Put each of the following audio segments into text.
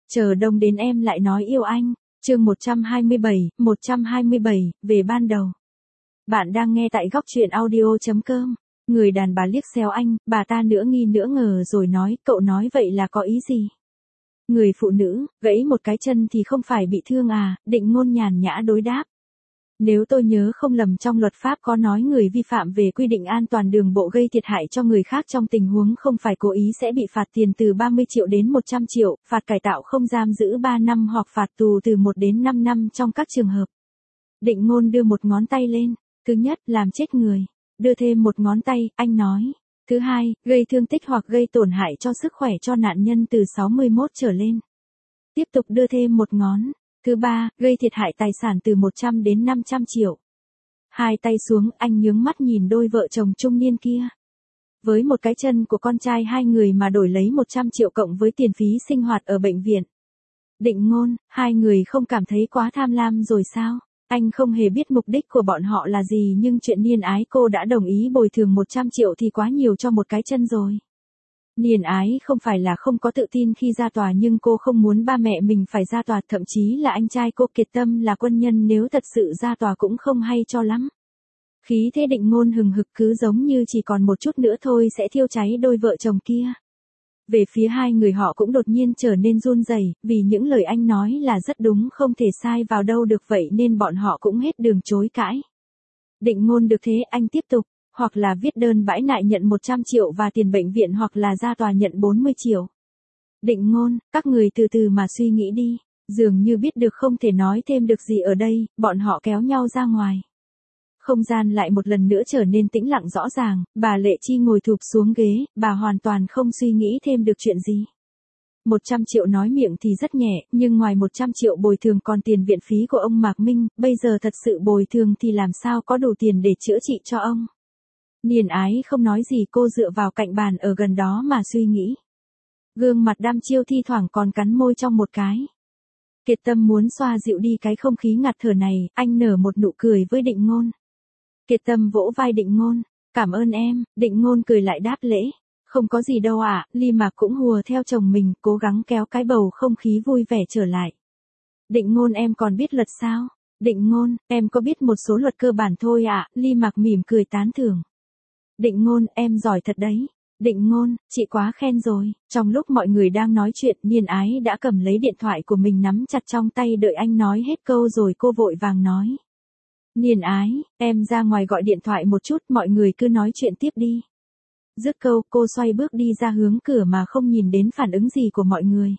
Chờ đông đến em lại nói yêu anh. Chương 127, về ban đầu. Bạn đang nghe tại góc truyện audio.com. Người đàn bà liếc xéo anh, bà ta nửa nghi nửa ngờ rồi nói, cậu nói vậy là có ý gì? Người phụ nữ, gãy một cái chân thì không phải bị thương à? Định Ngôn nhàn nhã đối đáp. Nếu tôi nhớ không lầm trong luật pháp có nói người vi phạm về quy định an toàn đường bộ gây thiệt hại cho người khác trong tình huống không phải cố ý sẽ bị phạt tiền từ 30 triệu đến 100 triệu, phạt cải tạo không giam giữ 3 năm hoặc phạt tù từ 1 đến 5 năm trong các trường hợp. Định Ngôn đưa một ngón tay lên. Thứ nhất, làm chết người. Đưa thêm một ngón tay, anh nói. Thứ hai, gây thương tích hoặc gây tổn hại cho sức khỏe cho nạn nhân từ 61 trở lên. Tiếp tục đưa thêm một ngón. Thứ ba, gây thiệt hại tài sản từ 100 đến 500 triệu. Hai tay xuống, anh nhướng mắt nhìn đôi vợ chồng trung niên kia. Với một cái chân của con trai hai người mà đổi lấy 100 triệu cộng với tiền phí sinh hoạt ở bệnh viện. Định Ngôn, hai người không cảm thấy quá tham lam rồi sao? Anh không hề biết mục đích của bọn họ là gì nhưng chuyện Niên Ái cô đã đồng ý bồi thường 100 triệu thì quá nhiều cho một cái chân rồi. Niên Ái không phải là không có tự tin khi ra tòa nhưng cô không muốn ba mẹ mình phải ra tòa, thậm chí là anh trai cô Kiệt Tâm là quân nhân nếu thật sự ra tòa cũng không hay cho lắm. Khí thế Định Ngôn hừng hực cứ giống như chỉ còn một chút nữa thôi sẽ thiêu cháy đôi vợ chồng kia. Về phía hai người họ cũng đột nhiên trở nên run rẩy, vì những lời anh nói là rất đúng không thể sai vào đâu được vậy nên bọn họ cũng hết đường chối cãi. Định Ngôn được thế anh tiếp tục, hoặc là viết đơn bãi nại nhận 100 triệu và tiền bệnh viện hoặc là ra tòa nhận 40 triệu. Định Ngôn, các người từ từ mà suy nghĩ đi, dường như biết được không thể nói thêm được gì ở đây, bọn họ kéo nhau ra ngoài. Không gian lại một lần nữa trở nên tĩnh lặng rõ ràng, bà Lệ Chi ngồi thụp xuống ghế, bà hoàn toàn không suy nghĩ thêm được chuyện gì. 100 triệu nói miệng thì rất nhẹ, nhưng ngoài 100 triệu bồi thường còn tiền viện phí của ông Mạc Minh, bây giờ thật sự bồi thường thì làm sao có đủ tiền để chữa trị cho ông. Niên Ái không nói gì, cô dựa vào cạnh bàn ở gần đó mà suy nghĩ. Gương mặt đăm chiêu thi thoảng còn cắn môi trong một cái. Kiệt Tâm muốn xoa dịu đi cái không khí ngạt thở này, anh nở một nụ cười với Định Ngôn. Kiệt Tâm vỗ vai Định Ngôn, cảm ơn em. Định Ngôn cười lại đáp lễ, không có gì đâu ạ. Ly Mạc cũng hùa theo chồng mình, cố gắng kéo cái bầu không khí vui vẻ trở lại. Định Ngôn, em còn biết luật sao? Định Ngôn, em có biết một số luật cơ bản thôi ạ. Ly Mạc mỉm cười tán thưởng. Định Ngôn, em giỏi thật đấy. Định Ngôn, chị quá khen rồi. Trong lúc mọi người đang nói chuyện, Niên Ái đã cầm lấy điện thoại của mình nắm chặt trong tay đợi anh nói hết câu rồi cô vội vàng nói. Niên Ái, em ra ngoài gọi điện thoại một chút, mọi người cứ nói chuyện tiếp đi. Dứt câu, cô xoay bước đi ra hướng cửa mà không nhìn đến phản ứng gì của mọi người.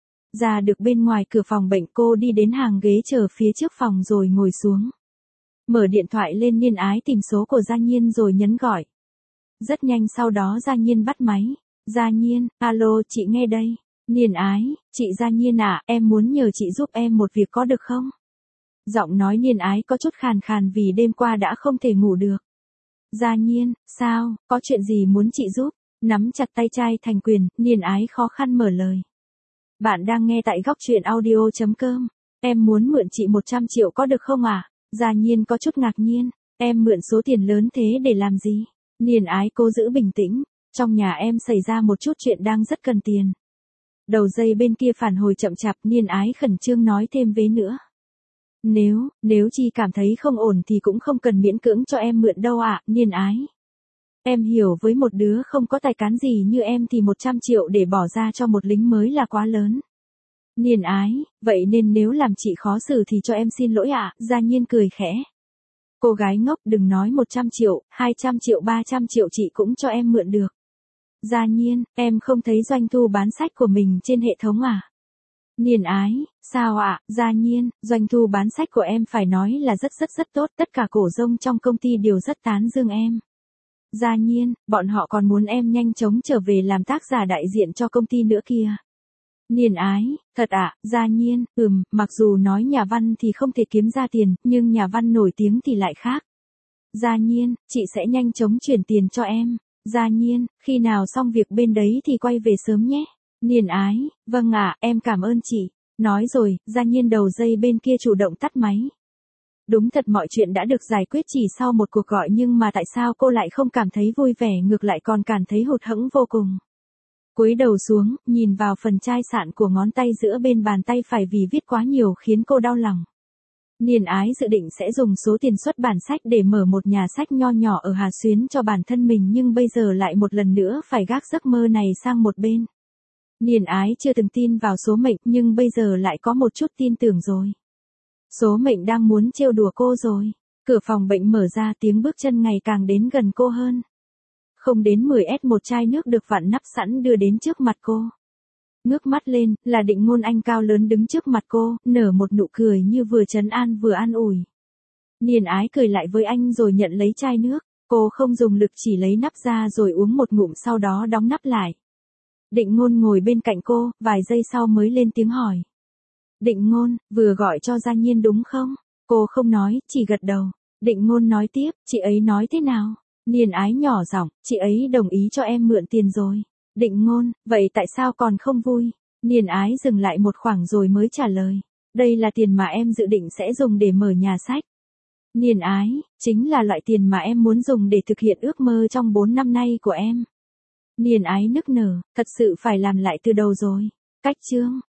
Ra được bên ngoài cửa phòng bệnh, cô đi đến hàng ghế chờ phía trước phòng rồi ngồi xuống. Mở điện thoại lên, Niên Ái tìm số của Gia Nhiên rồi nhấn gọi. Rất nhanh sau đó Gia Nhiên bắt máy. Gia Nhiên, alo, chị nghe đây. Niên Ái, chị Gia Nhiên à, em muốn nhờ chị giúp em một việc có được không? Giọng nói Niên Ái có chút khàn khàn vì đêm qua đã không thể ngủ được. Gia Nhiên, sao, có chuyện gì muốn chị giúp? Nắm chặt tay trai thành quyền, Niên Ái khó khăn mở lời. Bạn đang nghe tại góc truyện audio.com. Em muốn mượn chị 100 triệu có được không ạ? Gia Nhiên có chút ngạc nhiên. Em mượn số tiền lớn thế để làm gì? Niên Ái cố giữ bình tĩnh. Trong nhà em xảy ra một chút chuyện đang rất cần tiền. Đầu dây bên kia phản hồi chậm chạp, Niên Ái khẩn trương nói thêm vế nữa. Nếu chị cảm thấy không ổn thì cũng không cần miễn cưỡng cho em mượn đâu ạ. Niên Ái. Em hiểu với một đứa không có tài cán gì như em thì 100 triệu để bỏ ra cho một lính mới là quá lớn. Niên Ái, vậy nên nếu làm chị khó xử thì cho em xin lỗi ạ. Gia Nhiên cười khẽ. Cô gái ngốc, đừng nói 100 triệu, 200 triệu, 300 triệu chị cũng cho em mượn được. Gia Nhiên, em không thấy doanh thu bán sách của mình trên hệ thống à? Niên Ái, sao ạ? Gia Nhiên, doanh thu bán sách của em phải nói là rất tốt, tất cả cổ đông trong công ty đều rất tán dương em. Gia Nhiên, bọn họ còn muốn em nhanh chóng trở về làm tác giả đại diện cho công ty nữa kìa. Niên Ái, thật ạ? Gia Nhiên, mặc dù nói nhà văn thì không thể kiếm ra tiền, nhưng nhà văn nổi tiếng thì lại khác. Gia Nhiên, chị sẽ nhanh chóng chuyển tiền cho em. Gia Nhiên, khi nào xong việc bên đấy thì quay về sớm nhé. Niên Ái, vâng ạ, em cảm ơn chị. Nói rồi, Gia Nhiên đầu dây bên kia chủ động tắt máy. Đúng thật mọi chuyện đã được giải quyết chỉ sau một cuộc gọi nhưng mà tại sao cô lại không cảm thấy vui vẻ ngược lại còn cảm thấy hụt hẫng vô cùng. Cúi đầu xuống, nhìn vào phần chai sạn của ngón tay giữa bên bàn tay phải vì viết quá nhiều khiến cô đau lòng. Niên Ái dự định sẽ dùng số tiền xuất bản sách để mở một nhà sách nho nhỏ ở Hà Xuyến cho bản thân mình, nhưng bây giờ lại một lần nữa phải gác giấc mơ này sang một bên. Niên Ái chưa từng tin vào số mệnh, nhưng bây giờ lại có một chút tin tưởng rồi. Số mệnh đang muốn trêu đùa cô rồi. Cửa phòng bệnh mở ra, tiếng bước chân ngày càng đến gần cô hơn. Không đến 10s một chai nước được vặn nắp sẵn đưa đến trước mặt cô. Ngước mắt lên, là Định Ngôn, anh cao lớn đứng trước mặt cô, nở một nụ cười như vừa trấn an vừa an ủi. Niên Ái cười lại với anh rồi nhận lấy chai nước. Cô không dùng lực, chỉ lấy nắp ra rồi uống một ngụm, sau đó đóng nắp lại. Định Ngôn ngồi bên cạnh cô, vài giây sau mới lên tiếng hỏi. Định Ngôn, vừa gọi cho Gia Nhiên đúng không? Cô không nói, chỉ gật đầu. Định Ngôn nói tiếp, chị ấy nói thế nào? Niên Ái nhỏ giọng, chị ấy đồng ý cho em mượn tiền rồi. Định Ngôn, vậy tại sao còn không vui? Niên Ái dừng lại một khoảng rồi mới trả lời. Đây là tiền mà em dự định sẽ dùng để mở nhà sách. Niên Ái, chính là loại tiền mà em muốn dùng để thực hiện ước mơ trong 4 năm nay của em. Niên Ái nức nở, thật sự phải làm lại từ đầu rồi. Cách chương